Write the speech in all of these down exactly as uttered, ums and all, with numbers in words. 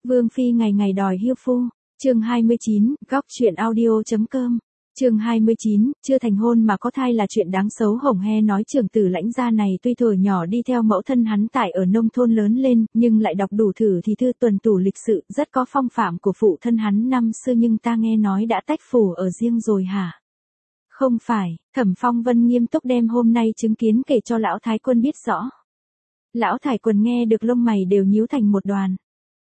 Vương phi ngày ngày đòi hiêu phu. Chương hai mươi chín, góc truyện audio.com. Chương hai mươi chín, chưa thành hôn mà có thai là chuyện đáng xấu. Hồng He nói trưởng tử Lãnh gia này tuy thuở nhỏ đi theo mẫu thân hắn tại ở nông thôn lớn lên, nhưng lại đọc đủ thử thì thư tuần tủ lịch sự, rất có phong phạm của phụ thân hắn năm xưa, nhưng ta nghe nói đã tách phủ ở riêng rồi hả? Không phải. Thẩm Phong Vân nghiêm túc đem hôm nay chứng kiến kể cho lão thái quân biết rõ. Lão thái quân nghe được lông mày đều nhíu thành một đoàn.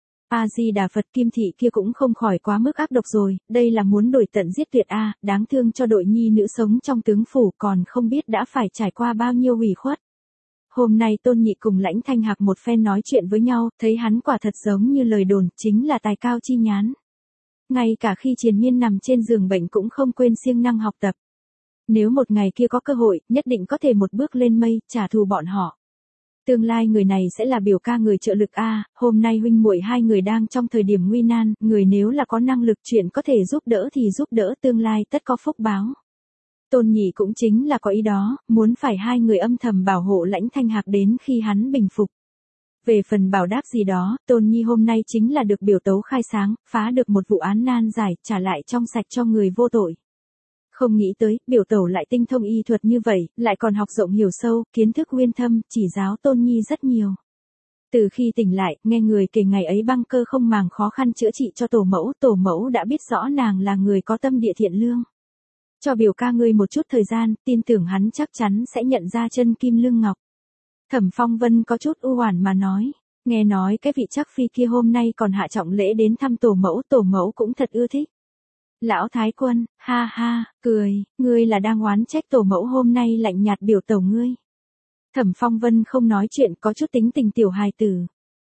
A Di Đà Phật, Kim thị kia cũng không khỏi quá mức ác độc rồi, đây là muốn đổi tận giết tuyệt a, đáng thương cho đội nhi nữ sống trong tướng phủ, còn không biết đã phải trải qua bao nhiêu ủy khuất. Hôm nay Tôn Nhị cùng Lãnh Thanh Hạc một phen nói chuyện với nhau, thấy hắn quả thật giống như lời đồn, chính là tài cao chi nhán. Ngay cả khi triền miên nằm trên giường bệnh cũng không quên siêng năng học tập. Nếu một ngày kia có cơ hội, nhất định có thể một bước lên mây, trả thù bọn họ. Tương lai người này sẽ là biểu ca người trợ lực a, hôm nay huynh muội hai người đang trong thời điểm nguy nan, người nếu là có năng lực chuyện có thể giúp đỡ thì giúp đỡ, tương lai tất có phúc báo. Tôn Nhị cũng chính là có ý đó, muốn phải hai người âm thầm bảo hộ Lãnh Thanh Hạc đến khi hắn bình phục. Về phần bảo đáp gì đó, Tôn Nhi hôm nay chính là được biểu tấu khai sáng, phá được một vụ án nan giải, trả lại trong sạch cho người vô tội. Không nghĩ tới, biểu tẩu lại tinh thông y thuật như vậy, lại còn học rộng hiểu sâu, kiến thức uyên thâm, chỉ giáo Tôn Nhi rất nhiều. Từ khi tỉnh lại, nghe người kể ngày ấy băng cơ không màng khó khăn chữa trị cho tổ mẫu, tổ mẫu đã biết rõ nàng là người có tâm địa thiện lương. Cho biểu ca ngươi một chút thời gian, tin tưởng hắn chắc chắn sẽ nhận ra chân kim lương ngọc. Thẩm Phong Vân có chút u oản mà nói, nghe nói cái vị chắc phi kia hôm nay còn hạ trọng lễ đến thăm tổ mẫu, tổ mẫu cũng thật ưa thích. Lão thái quân, ha ha, cười, ngươi là đang oán trách tổ mẫu hôm nay lạnh nhạt biểu tẩu ngươi. Thẩm Phong Vân không nói chuyện, có chút tính tình tiểu hài tử.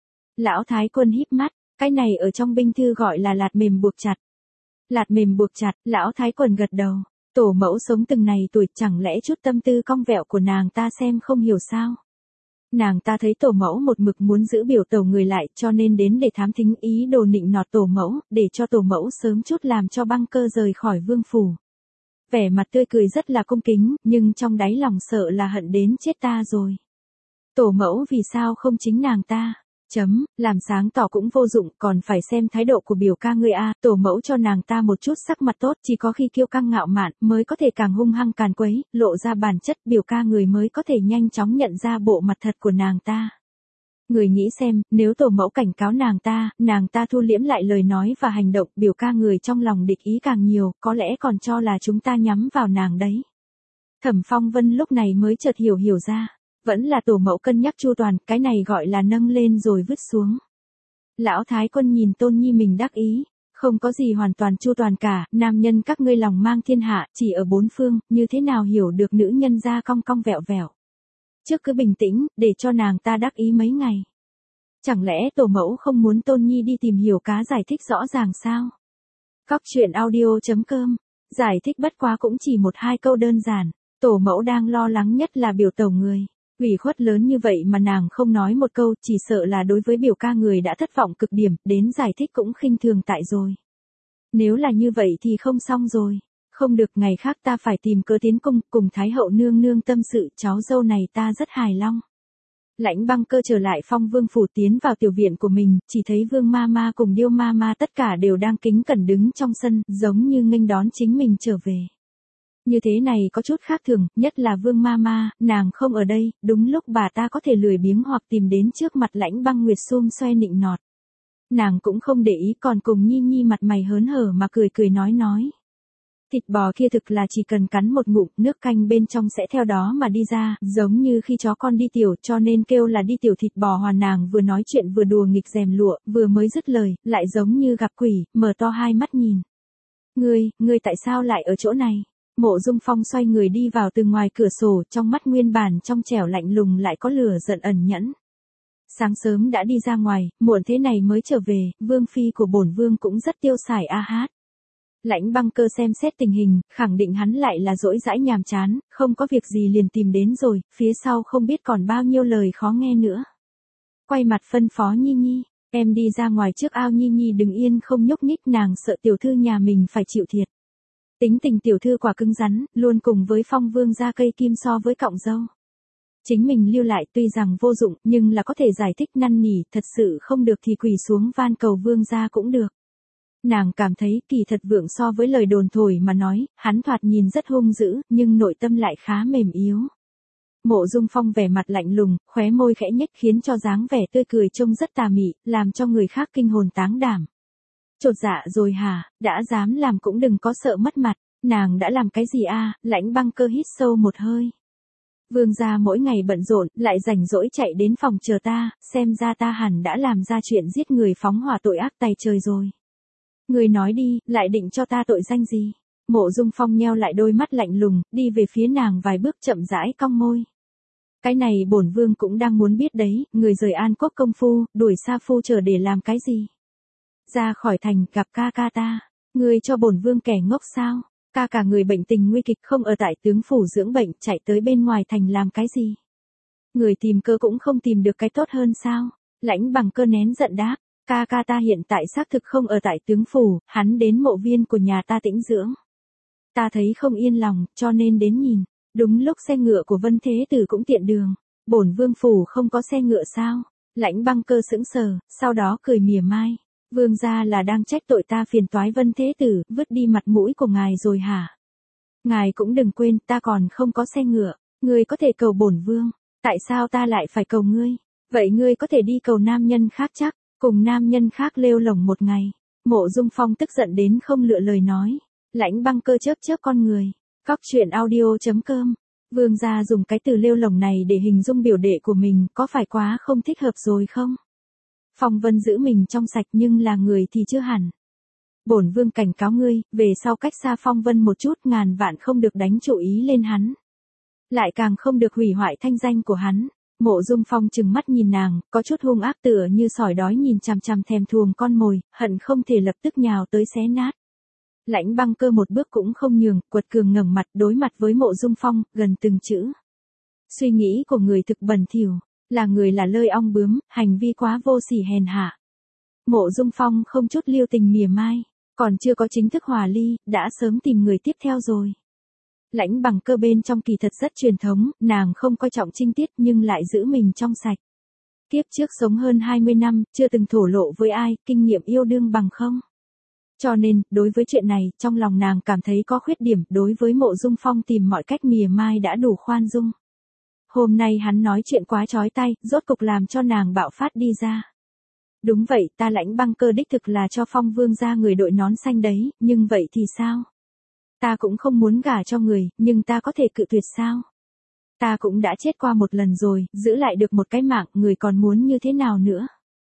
Lão thái quân híp mắt, cái này ở trong binh thư gọi là lạt mềm buộc chặt. Lạt mềm buộc chặt, lão thái quân gật đầu. Tổ mẫu sống từng này tuổi, chẳng lẽ chút tâm tư cong vẹo của nàng ta xem không hiểu sao? Nàng ta thấy tổ mẫu một mực muốn giữ biểu tẩu người lại, cho nên đến để thám thính, ý đồ nịnh nọt tổ mẫu, để cho tổ mẫu sớm chút làm cho băng cơ rời khỏi vương phủ. Vẻ mặt tươi cười rất là cung kính, nhưng trong đáy lòng sợ là hận đến chết ta rồi. Tổ mẫu vì sao không chính nàng ta? Chấm, làm sáng tỏ cũng vô dụng, còn phải xem thái độ của biểu ca ngươi a, tổ mẫu cho nàng ta một chút sắc mặt tốt, chỉ có khi kiêu căng ngạo mạn mới có thể càng hung hăng càn quấy, lộ ra bản chất, biểu ca người mới có thể nhanh chóng nhận ra bộ mặt thật của nàng ta. Người nghĩ xem, nếu tổ mẫu cảnh cáo nàng ta, nàng ta thu liễm lại lời nói và hành động, biểu ca người trong lòng địch ý càng nhiều, có lẽ còn cho là chúng ta nhắm vào nàng đấy. Thẩm Phong Vân lúc này mới chợt hiểu hiểu ra. Vẫn là tổ mẫu cân nhắc chu toàn, cái này gọi là nâng lên rồi vứt xuống. Lão thái quân nhìn Tôn Nhi mình đắc ý, không có gì hoàn toàn chu toàn cả, nam nhân các ngươi lòng mang thiên hạ, chỉ ở bốn phương, như thế nào hiểu được nữ nhân ra cong cong vẹo vẹo. Trước cứ bình tĩnh, để cho nàng ta đắc ý mấy ngày. Chẳng lẽ tổ mẫu không muốn Tôn Nhi đi tìm hiểu cá giải thích rõ ràng sao? Góc truyện audio.com, giải thích bất quá cũng chỉ một hai câu đơn giản, tổ mẫu đang lo lắng nhất là biểu tẩu người. Ủy khuất lớn như vậy mà nàng không nói một câu, chỉ sợ là đối với biểu ca người đã thất vọng cực điểm, đến giải thích cũng khinh thường tại rồi. Nếu là như vậy thì không xong rồi. Không được, ngày khác ta phải tìm cớ tiến cung, cùng Thái hậu nương nương tâm sự, cháu dâu này ta rất hài lòng. Lãnh Băng Cơ trở lại Phong Vương phủ, tiến vào tiểu viện của mình, chỉ thấy Vương ma ma cùng Điêu ma ma tất cả đều đang kính cẩn đứng trong sân, giống như nghênh đón chính mình trở về. Như thế này có chút khác thường, nhất là Vương ma ma, nàng không ở đây, đúng lúc bà ta có thể lười biếng hoặc tìm đến trước mặt Lãnh Băng Nguyệt xum xoe nịnh nọt. Nàng cũng không để ý, còn cùng Nhi Nhi mặt mày hớn hở mà cười cười nói nói. Thịt bò kia thực là chỉ cần cắn một ngụm, nước canh bên trong sẽ theo đó mà đi ra, giống như khi chó con đi tiểu, cho nên kêu là đi tiểu thịt bò. Hòa nàng vừa nói chuyện vừa đùa nghịch rèm lụa, vừa mới dứt lời, lại giống như gặp quỷ, mở to hai mắt nhìn. Ngươi, ngươi tại sao lại ở chỗ này? Mộ Dung Phong xoay người đi vào từ ngoài cửa sổ, trong mắt nguyên bản trong trẻo lạnh lùng lại có lửa giận ẩn nhẫn. Sáng sớm đã đi ra ngoài, muộn thế này mới trở về, vương phi của bổn vương cũng rất tiêu xài a hát. Lãnh Băng Cơ xem xét tình hình, khẳng định hắn lại là dỗi dãi nhàm chán, không có việc gì liền tìm đến rồi, phía sau không biết còn bao nhiêu lời khó nghe nữa. Quay mặt phân phó Nhi Nhi, em đi ra ngoài trước ao, Nhi Nhi đừng yên không nhúc nhích, nàng sợ tiểu thư nhà mình phải chịu thiệt. Tính tình tiểu thư quả cứng rắn, luôn cùng với Phong Vương ra cây kim so với cọng dâu. Chính mình lưu lại tuy rằng vô dụng nhưng là có thể giải thích năn nỉ, thật sự không được thì quỳ xuống van cầu vương gia cũng được. Nàng cảm thấy kỳ thật Vượng so với lời đồn thổi mà nói, hắn thoạt nhìn rất hung dữ, nhưng nội tâm lại khá mềm yếu. Mộ Dung Phong vẻ mặt lạnh lùng, khóe môi khẽ nhếch khiến cho dáng vẻ tươi cười trông rất tà mị, làm cho người khác kinh hồn táng đảm. Chột dạ rồi hả, đã dám làm cũng đừng có sợ mất mặt, nàng đã làm cái gì a? Lãnh Băng Cơ hít sâu một hơi. Vương gia mỗi ngày bận rộn, lại rảnh rỗi chạy đến phòng chờ ta, xem ra ta hẳn đã làm ra chuyện giết người phóng hỏa tội ác tày trời rồi. Người nói đi, lại định cho ta tội danh gì? Mộ Dung Phong nheo lại đôi mắt lạnh lùng, đi về phía nàng vài bước chậm rãi cong môi. Cái này bổn vương cũng đang muốn biết đấy, người rời An Quốc công phu, đuổi Sa phu chờ để làm cái gì? Ra khỏi thành gặp ca ca ta, người cho bổn vương kẻ ngốc sao? Ca cả người bệnh tình nguy kịch không ở tại tướng phủ dưỡng bệnh, chạy tới bên ngoài thành làm cái gì? Người tìm cơ cũng không tìm được cái tốt hơn sao? Lãnh Bằng Cơ nén giận đáp, ca ca ta hiện tại xác thực không ở tại tướng phủ, hắn đến mộ viên của nhà ta tĩnh dưỡng. Ta thấy không yên lòng, cho nên đến nhìn. Đúng lúc xe ngựa của Vân Thế Tử cũng tiện đường. Bổn vương phủ không có xe ngựa sao? Lãnh Băng Cơ sững sờ, sau đó cười mỉa mai. Vương gia là đang trách tội ta phiền toái Vân Thế Tử, vứt đi mặt mũi của ngài rồi hả? Ngài cũng đừng quên, ta còn không có xe ngựa. Ngươi có thể cầu bổn vương. Tại sao ta lại phải cầu ngươi? Vậy ngươi có thể đi cầu nam nhân khác chắc, cùng nam nhân khác lêu lổng một ngày. Mộ Dung Phong tức giận đến không lựa lời nói. Lãnh Băng Cơ chớp chớp con người. Góc truyện audio chấm com. Vương gia dùng cái từ lêu lổng này để hình dung biểu đệ của mình, có phải quá không thích hợp rồi không? Phong Vân giữ mình trong sạch nhưng là người thì chưa hẳn. Bổn vương cảnh cáo ngươi, về sau cách xa Phong Vân một chút, ngàn vạn không được đánh chủ ý lên hắn. Lại càng không được hủy hoại thanh danh của hắn. Mộ Dung Phong trừng mắt nhìn nàng, có chút hung ác tựa như sỏi đói nhìn chằm chằm thèm thuồng con mồi, hận không thể lập tức nhào tới xé nát. Lãnh Băng Cơ một bước cũng không nhường, quật cường ngẩng mặt đối mặt với Mộ Dung Phong, gần từng chữ. Suy nghĩ của người thực bẩn thỉu, là người là lơi ong bướm, hành vi quá vô sỉ hèn hạ. Mộ Dung Phong không chút lưu tình mỉa mai, còn chưa có chính thức hòa ly, đã sớm tìm người tiếp theo rồi. Lãnh Bằng Cơ bên trong kỳ thật rất truyền thống, nàng không coi trọng trinh tiết nhưng lại giữ mình trong sạch. Kiếp trước sống hơn hai mươi năm, chưa từng thổ lộ với ai, kinh nghiệm yêu đương bằng không. Cho nên, đối với chuyện này, trong lòng nàng cảm thấy có khuyết điểm, đối với Mộ Dung Phong tìm mọi cách mỉa mai đã đủ khoan dung. Hôm nay hắn nói chuyện quá chói tai, rốt cục làm cho nàng bạo phát đi ra. Đúng vậy, ta Lãnh Băng Cơ đích thực là cho Phong vương gia người đội nón xanh đấy, nhưng vậy thì sao? Ta cũng không muốn gả cho người, nhưng ta có thể cự tuyệt sao? Ta cũng đã chết qua một lần rồi, giữ lại được một cái mạng, người còn muốn như thế nào nữa?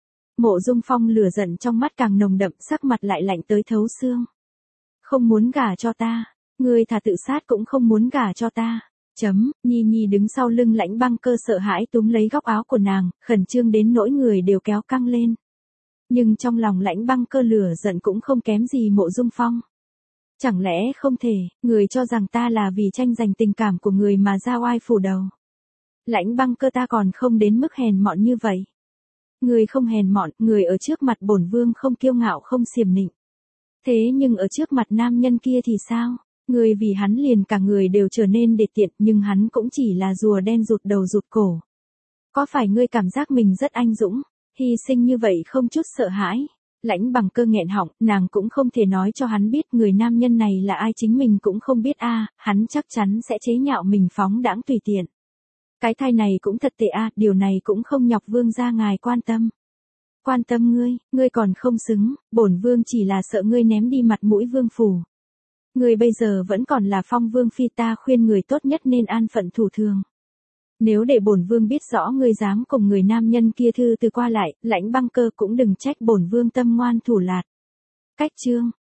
Mộ Dung Phong lửa giận trong mắt càng nồng đậm, sắc mặt lại lạnh tới thấu xương. Không muốn gả cho ta, ngươi thà tự sát cũng không muốn gả cho ta. Chấm, Nhi Nhi đứng sau lưng Lãnh Băng Cơ sợ hãi túm lấy góc áo của nàng, khẩn trương đến nỗi người đều kéo căng lên. Nhưng trong lòng Lãnh Băng Cơ lửa giận cũng không kém gì Mộ Dung Phong. Chẳng lẽ không thể, người cho rằng ta là vì tranh giành tình cảm của người mà ra oai phủ đầu. Lãnh Băng Cơ ta còn không đến mức hèn mọn như vậy. Người không hèn mọn, người ở trước mặt bổn vương không kiêu ngạo không xiểm nịnh. Thế nhưng ở trước mặt nam nhân kia thì sao? Người vì hắn liền cả người đều trở nên đê tiện, nhưng hắn cũng chỉ là rùa đen rụt đầu rụt cổ. Có phải ngươi cảm giác mình rất anh dũng, hy sinh như vậy không chút sợ hãi? Lãnh Bằng Cơ nghẹn họng, nàng cũng không thể nói cho hắn biết người nam nhân này là ai, chính mình cũng không biết a, hắn chắc chắn sẽ chế nhạo mình phóng đãng tùy tiện. Cái thai này cũng thật tệ a, điều này cũng không nhọc vương gia ngài quan tâm. Quan tâm ngươi, ngươi còn không xứng, bổn vương chỉ là sợ ngươi ném đi mặt mũi vương phủ. Ngươi bây giờ vẫn còn là Phong vương phi, ta khuyên người tốt nhất nên an phận thủ thường. Nếu để bổn vương biết rõ ngươi dám cùng người nam nhân kia thư từ qua lại, Lãnh Băng Cơ cũng đừng trách bổn vương tâm ngoan thủ lạt. Cách chương